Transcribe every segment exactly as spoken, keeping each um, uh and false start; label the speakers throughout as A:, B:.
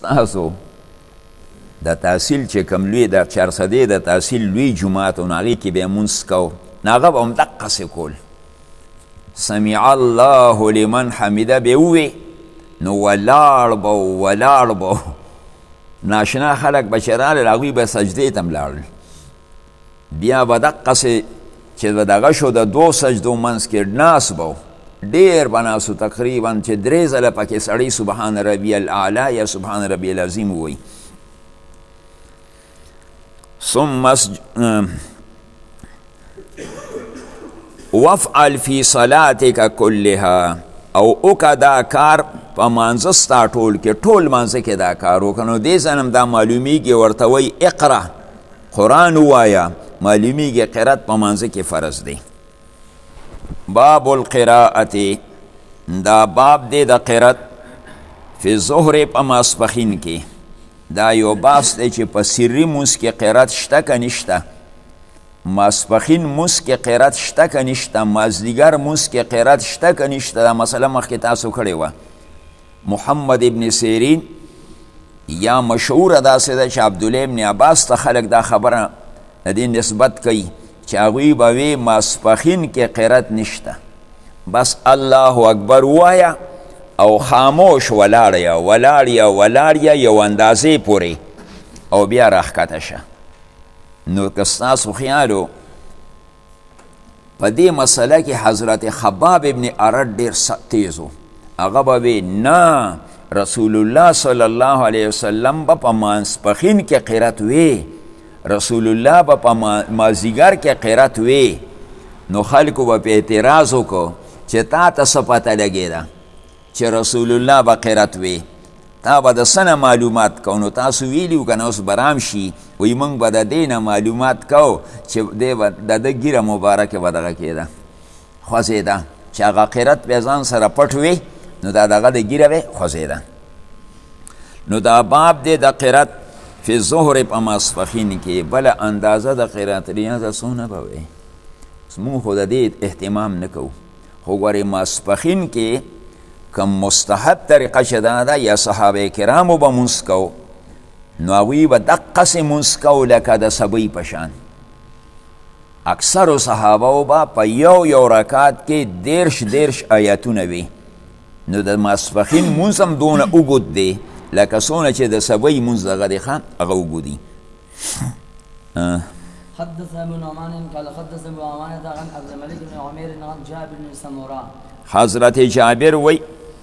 A: ستاسو د تحصیل چې کوم لوی د چارسدې د تحصیل لوی جومات و نو هغې کې به یې مونځ کو نو هغه به همدقسې کول سمع الله لمن حمیده به ووې نو ولاړ به ولاړ به ناشنا خلک به چې راغلل هغوی به سجدې ته م لاړل بیا به دقسې چې به دغه شو د دو سجدو منځ کې ناس به ډېر به ناسو تقریبا چې درې ځله پکې سړی سبحان ربی الاعلی یا سبحان ربی العظیم ووایي ثم وفعل فی صلاتک کلها او اوکا دا کار په مانځه ستا ټول کې ټول مانځه کې دا کار وکړه نو دې ځای نه دا معلومیږي ورته وایي اقرا قرآن ووایه معلومیږي قرات په مانځه کې فرض دی باب القراءت دا باب دی د قرات فی ظهر په ماسپښین کې دا یو باس دی چې په سري مونځ کې قرات شته که نشته ماسپښین مونځ کې قرات شته که نشته مازدیګر مونځ کې قرات شته که نشته دا مسله مخکې تاسو کړې وه محمد ابن سیرین یا مشهوره داسې ده چې عبدالله ابن عباس ته خلک دا خبره د دې نسبت کوي چې هغوی به وی ماسپښین کې قرات نشته بس الله اکبر ووایه او خاموش ولاړ یا ولاړ یا ولاړ یا یو اندازې پورې او بیا راښکته شه نو که ستاسو خیالو په دې مسله کې حضرت خباب ابن ارد ډېر تیز و هغه به وی نه رسول الله صلی الله علیه وسلم به په ماسپښین کې قرات وی رسول الله به په مازدیګر کې قرات وی نو خلکو به په اعتراض وکړو چې تا ته څه پته لګېده چې رسول الله به قرات وی تا به د څه نه معلومات کو نو تاسو ویلي و که نه اوس به رام شي وایي موږ به د دې نه معلومات کو چې دی به د ده ږیره مبارکه به دغه کېده خوځېده چې هغه قرات به ځان سره پټ وی نو دا دغه د ږیره به خوځېده نو دا باب دی د قرات فی ظهر په ماسپښین کې بله اندازه د قرات ریاضه څونه به وی موږ خو د دې اهتمام نه کوو خو ګورې ماسپښین کې کم مستحب طریقه چې دا ده یا صحابه کرامو به مونځ کو نو هغوی به دقسې مونځ کو لکه د سبۍ په شان اکثرو صحابهو به په یو یو رکات کې دیرش دیرش آیاتونه وي نو د ماسپښین مونځ هم دونه اوږد دی لکه څونه چې د سبۍ مونځ دغه دی ښه هغه اوږد دي
B: حدثنا ابن نعمان قال حدثنا ابو عوانة عن عبد الملك بن عمير عن جابر بن سمورة
A: حضرت جابر وی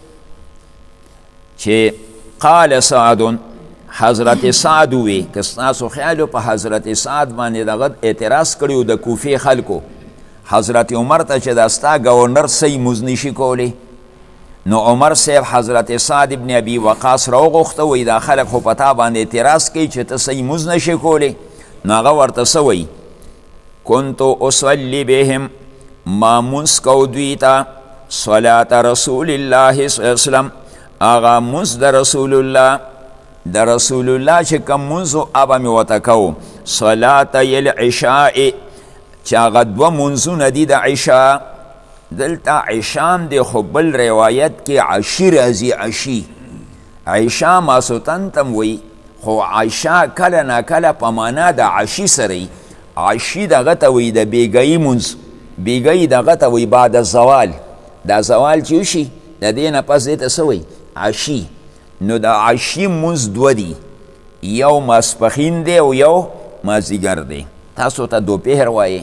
A: چې قال سعد حضرت سعد وی که ستاسو خیالو په حضرت سعد باندې دغه اعتراض کړی د کوفې خلکو حضرت عمر ته چې دا ستا ګورنر صحیح مونځ نشي کولی نو عمر صاحب حضرت سعد ابن ابي وقاص راوغوښته وی دا خلک خو په تا باندې اعتراض کوي چې ته صحیح مونځ نشي کولی نو هغه ورته څه وی کنتو اصلي بهم ما مونځ کو دوی ته صلات رسول الله صلی الله علیه وسلم آغا مونځ د رسول الله د رسول الله چې کوم مونځ و هغه مې ورته کو صلاتي العشاء چې هغه دوه مونځونه دي د عشاء دلته عشام دی خو بل روایت کې عشي راځي عشي عشاء ماسوتن تم وی خو عشاء کله نه کله په معنا د عشي سره عشي دغه ته وی د بیګایي مونځ بیګایي دغه ته وی بعد الزوال دا زوال چې وشي د دې نه پس دې ته څه وی عشي نو د عشي مونځ دوه دي یو ماسپښین دی او یو مازدیګر دی تاسو ته دوپهر وایې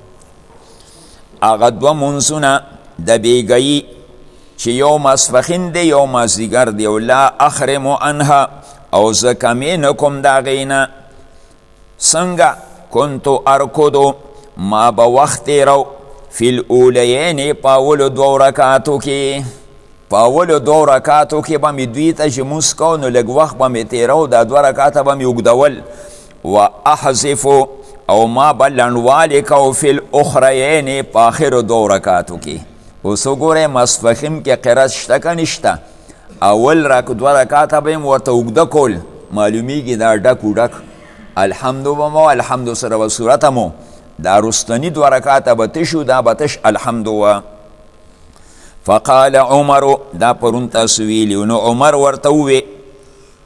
A: هغه دوه مونځونه د بیګایي چې یو ماسپښین دی یو مازدیګر دی او لا اخرم عنها او زه کمې نه کوم د هغې نه څنګه کنتو ارکدو ما به وخت تېرو فی الاولیین په اولو دوو رکاتو کې په اولو دوو رکاتو کې به مې دوی ته چې مونځ کو نو لږ وخت به مې تېرو دا دوه رکاته به مې اوږدول و احذفو او ما به لنډوالې کو فی الاخریین په آخرو دوو رکاتو کې اوس وګورئ ماسپښین کې قرات شته که نشته اول رک دوه رکاته به یې ورته اوږده کول معلومیږي دا ډک وډک الحمدو به مو الحمدو سره به صورته مو دا رستنی دو رکاته به تشو دا به تش الحمدو فقال عمر دا پرون تاسو ویلیو نو عمر ورته ووی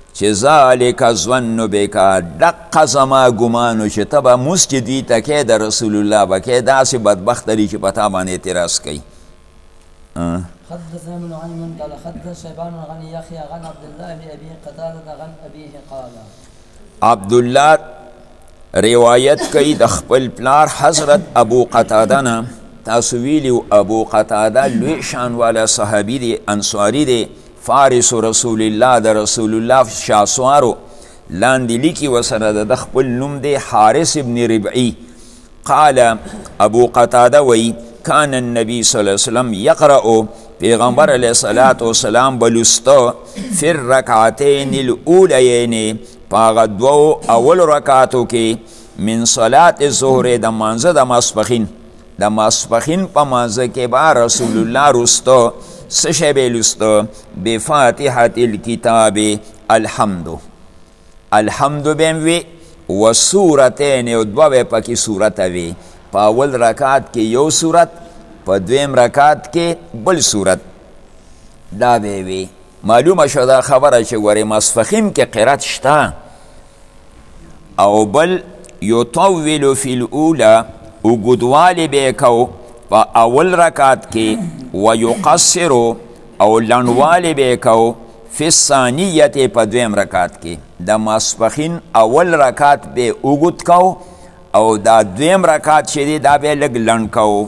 A: چې ذالک ظن بک دقه زما ګمانو چې ته به مونځ چې دوی ته کې د رسول الله به کې داسې بدبخته دي چې په تا باندې اعتراض کوي.
B: حدثنا ابن نعيم قال حدث شيبان عن يحيى عن عبد الله بن ابي قتاده عن ابيه قال
A: عبد الله روایت کوي د خپل پلار حضرت ابو قتاده نه. تاسو ویلو ابو قتاده لوی شان والا صحابي دی، انصاري دی، فارس رسول الله د رسول الله شاسوارو لاندې لیکي وسره د خپل نوم دی حارث ابن ربعي. قال ابو قتاده وی کان النبی صلی الله علیه وسلم یقرأ پیغمبر علیه الصلاة والسلام بلسته فی الرکعتین الاولیین پاغ دو اول رکعتو کې من صلاة الظهر د مانزه د ماسپخین د ماسپخین په مانزه کې با رسول الله رسته سشه به لسته بفاتحة الكتاب الحمد الحمد بهم وی و سورتین او دوه پکې سورت وی په اول رکعت کې یو سورت په دویم رکعت کې بل سورت دا به وی. معلومه شو دا خبره چې ورې ماسپخین کې قرات شته او بل یطول فی الاولی اوږدوالی به کو په اول رکعت کې و یقصر او لنډوالی به کو فی الثانیت په دویم رکعت کې د ماسپخین اول رکعت به اوږد کو او دا دویم رکعت چې دی دا به لږ لنډ کو.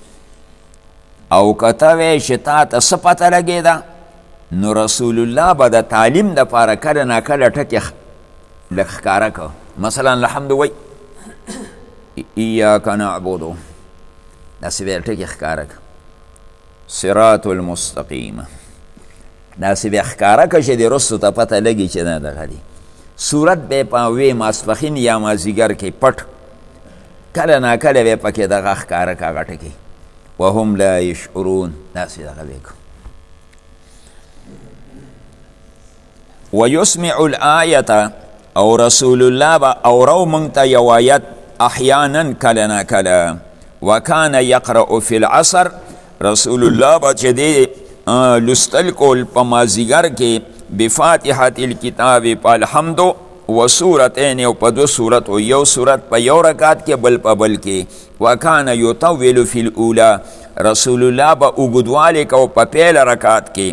A: او کته وی چې تا ته څه پته لګېده نو رسول الله به د تعلیم دپاره کله ناکله ټکې لږ ښکاره کو. مثلا الحمد وی ایاک نعبدو داسې به ټکې ښکاره که صراط المستقیم داسې به ښکاره که چې د رستو ته پته لګي چې نه دغه دی. صورت به په وی ماسپخین یا مازدیګر کې پټ کله ناکله به پکې دغه ښکاره که هغه ټکې وهم لا یشعرون داسې دغه به که ویسمع الآیة او رسول الله به اورو موږ ته یو آیت احیانا کله ناکله وکان یقرأ فی العصر رسول الله به چې دی لستل کول په مازدیګر کې بفاتحة الکتاب په الحمد و سورتین او په دو سورت او یو سورت په یو رکعت کې بل په بل کې وکان یطول فی الاولی رسول الله به اوږدوالی کو په پیل رکعت کې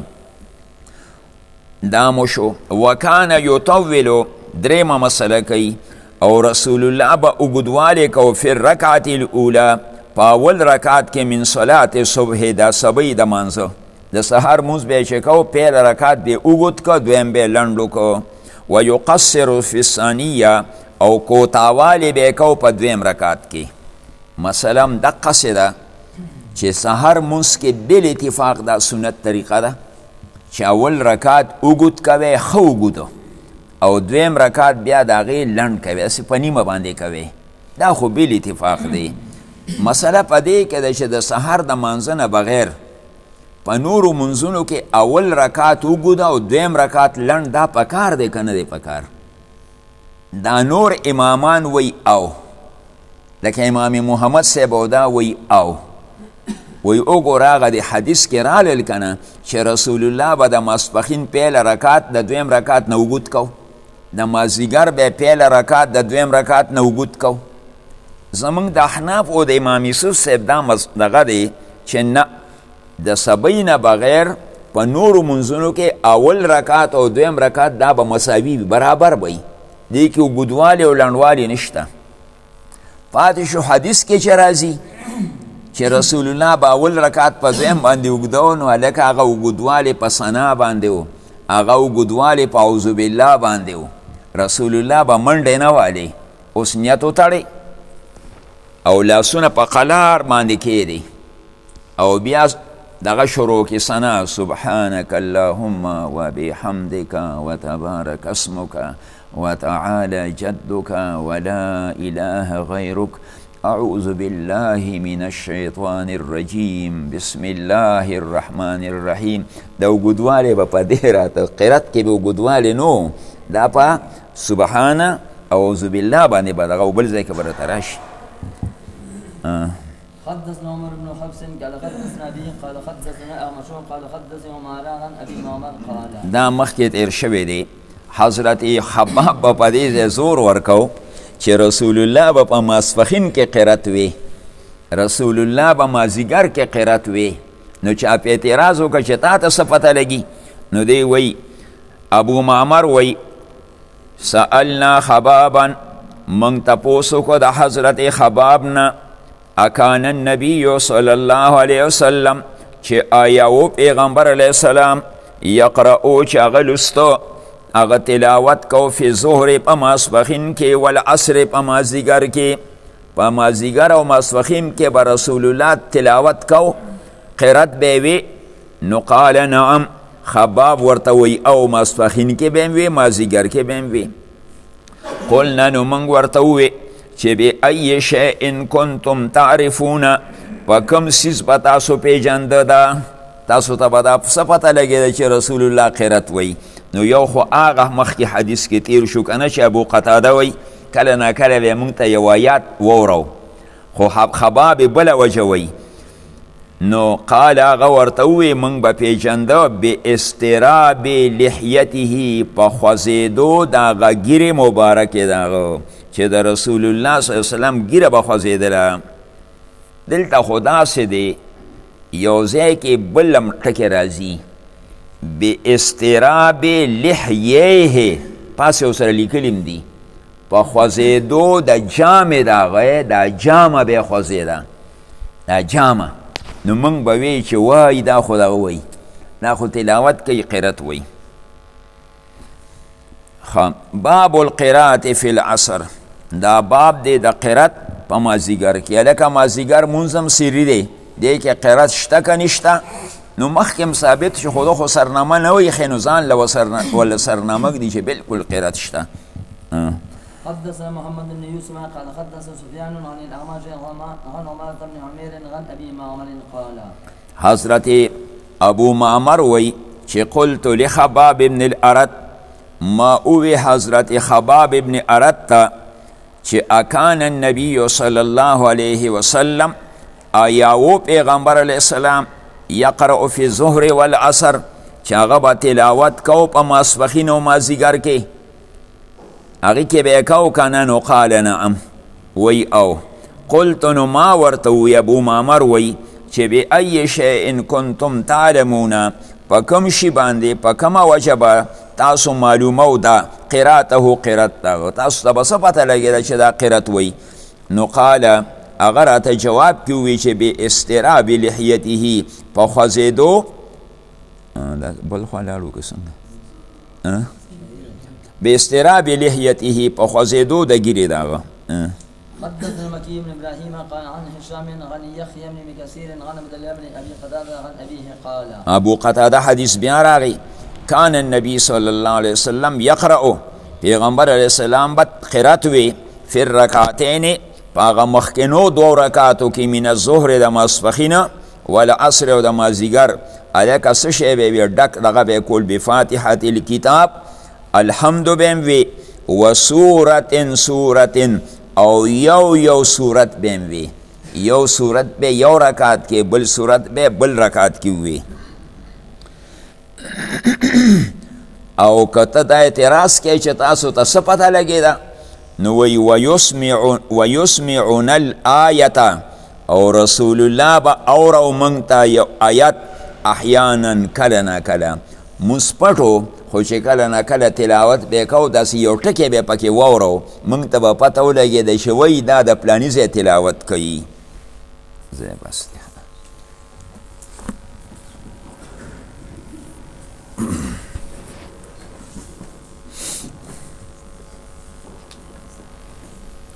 A: دا مو شو. وکان یطول دریمه مسله کوي او رسول الله به اوږدوالی کو فی الرکعت الاولی په اول رکعت کې من صلاة صبح دا صبح د مانځه د سهار مونځ به یې چې کو پیل رکعت به اوږد که دویم به لنډ که و یقصر فی الثانیه او کوتاوالی به کو په دویم رکعت کې. مثلا دقسې ده چې سهار مونځ کې بل اتفاق دا سنت طریقه ده چې اول رکعت اوږد کوې ښه اوږده او دویم رکعت بیا د هغې لنډ کوې هسې په نیمه باندې کوې دا خو بل اتفاق دی. مسله په دې کې ده چې د سهار د مانځه نه بغیر په نورو منځونو کې اول رکعت اوږده او دویم رکعت لنډ دا پکار دی که نه دی پکار. دا نور امامان وی او لکه امام محمد صاحب او دا وی او وی وګوره هغه د حدیث کې رالل که نه چې رسول الله به د ماسپخین پیل رکعت د دویم رکعت نه اوږد کو د مازدیګر به پیل رکعت د دویم رکعت نه اوږد کو. زمونږ د احناف او د امام یوسف صاحب دا دغه دی چې نه د سبی نه بغیر په نورو منځونو کې اول رکعت او دویم رکعت دا به مساوي برابر وي دې کې اوږدوالی او لنډوالی نشته. پاتې شو حدیث کې چې راځي چې رسول الله به اول رکعت په دویم باندې اوږده نو هلکه هغه اوږدوالی په ثنا باندې و هغه اوږدوالی په اعوذ بالله باندې و. رسول الله به منډې نه والي اوس نیت وتړئ او لاسونه په قلار باندې کېدی او بیا دغه شروع کې ثنا سبحانک اللهم و بحمدک و تبارک اسمک و تعالی جدک و لا اله غیرک اعوذ بالله من الشیطان الرجیم بسم الله الرحمن الرحیم. د اوږدوالی به په دې راته قرت کې به اوږدوالی نو دا په سبحانه اعوذ بالله باندې به دغه بل ځای کې به راته راشي.
B: حدثنا عمر بن حفص قال حدثنا ابي قال حدثنا اعمش قال حدثنا معاذ عن ابي معمر قال
A: دا مخکې تیر شوی دی. حضرت خباب به په دې ځای زور ورکو چې رسول الله به په ماسپښین کې قرت وي، رسول الله به مازدیګر کې قرت وي. نو چا په اعتراض وکړه چې تا ته څه پته لګي؟ نو دی وی ابو معمر وی سألنا خبابا، من تپوس وکړو د حضرت خباب نه اکان النبی صلی الله علیه وسلم چې آیا و پیغمبر علیه السلام یقرأو چې هغه لستو هغه تلاوت کو فی ظهر په ماسپښین کې والعصر په مازدیګر کې، په مازدیګر او ماسپښین کې به رسول الله تلاوت کو قرت به وي؟ نو قال نعم، خباب ورته وی او ماسپښین کې به وي مازدیګر کې به وي. قلنا نو موږ ورته ووی چې بأی شیء کنتم تعرفون، په کوم څیز به تاسو پیژنده ده، تاسو ته به دا څه پته لګېده چې رسول الله قرت وی؟ نو یو خو هغه مخکې حدیث کې تیر شو که نه چې ابو قتاده وی کله ناکله به موږ ته یو آیات وورو، خو خباب بله وجه وی. نو قال هغه ورته ووی موږ به پیژنده باستراب لحیته، په خوځېدو د هغه ږیرې مبارکې د هغه چې د رسول الله صلی الله علیه وسلم ږیره به خوځېدله. دلته خو داسې دی یو ځای کې بل هم ټکې راځي باستراب لحیه، پاسې ورسره لیکلیم دي په خوځېدو د جامې د هغه دا جامه به یې خوځېده، دا جامه. نو موږ به وی چې وای دا خو دغه وی، دا خو تلاوت کوي قرت وی. باب القرات فی العصر، دا باب دی د قرت په مازدیګر کې. لکه مازدیګر مونځ هم سری دی، دی کې قرت شته که نشته؟ نو مخکې هم ثابت شو، خو خو سرنامه نه وایي، خو نو ځان له سرنامه ږدي چې بلکل قرت شته.
B: حدثنا محمد بن يوسف قال حدث سفيان عن الأعمش عن عمارة بن عمير عن أبي معمر قال
A: حضرت ابو معمر وی چې قلت لخباب بن الارت، ما اوی حضرت خباب بن ارت تا چې اکان النبی صلی الله علیه وسلم آیاو پیغمبر علیه السلام یقرأ فی الظهر والعصر چې هغه به تلاوت کو په ماسپښین او مازدیګر کې، هغې کې به یې کو که نه؟ نو قال نعم، وی او. قلت نو ما ورته وی ابو معمر وی چې بأی شیء کنتم تعلمون، په کوم شي باندې په کومه وجه به تاسو معلومو دا قراته قرت ده، تاسو ته به څه پته لګېده چې دا قرت وی؟ نو قال هغه راته جواب کې ووی چې باستراب لحیته، په خوځېدو بل خوا لاړو که څنګه باستراب لحیته، په خوځېدو د ږیرې د هغه.
B: حدثنا مكي بن ابراهيم قال عن هشام عن يحيى بن كثير عن عبد الله بن ابي قتاده عن ابيه قال
A: ابو قتاده حدیث بیا راغی کان النبی صلی الله علیه وسلم یقرأ، پیغمبر علیه السلام به قرات وی فی الرکعتین، په هغه مخکینو دو رکعاتو کې من الظهر د ماسپښین والعصر او د مازدیګر، هلکه څه شی به وي ډک دغه به یې کول بفاتحة الکتاب، الحمد بهم وی و سورت سورت او یو یو سورت بهم وی، یو سورت به یو رکعت کې، بل سورت به بل رکعت کې وی. او کته دا اعتراض کوي چې تاسو ته څه پته لګېده؟ نو وی ویسمعون الآیة، او رسول الله به اورو موږ ته یو آیت احیانا کله نه کله مثبتو، خو چې کله نه کله تلاوت به کو داسې یو ټکی به پکې واورو، موږ ته به پته ولګېده چې وایي دا د پلاني ځای تلاوت کوي. زه بس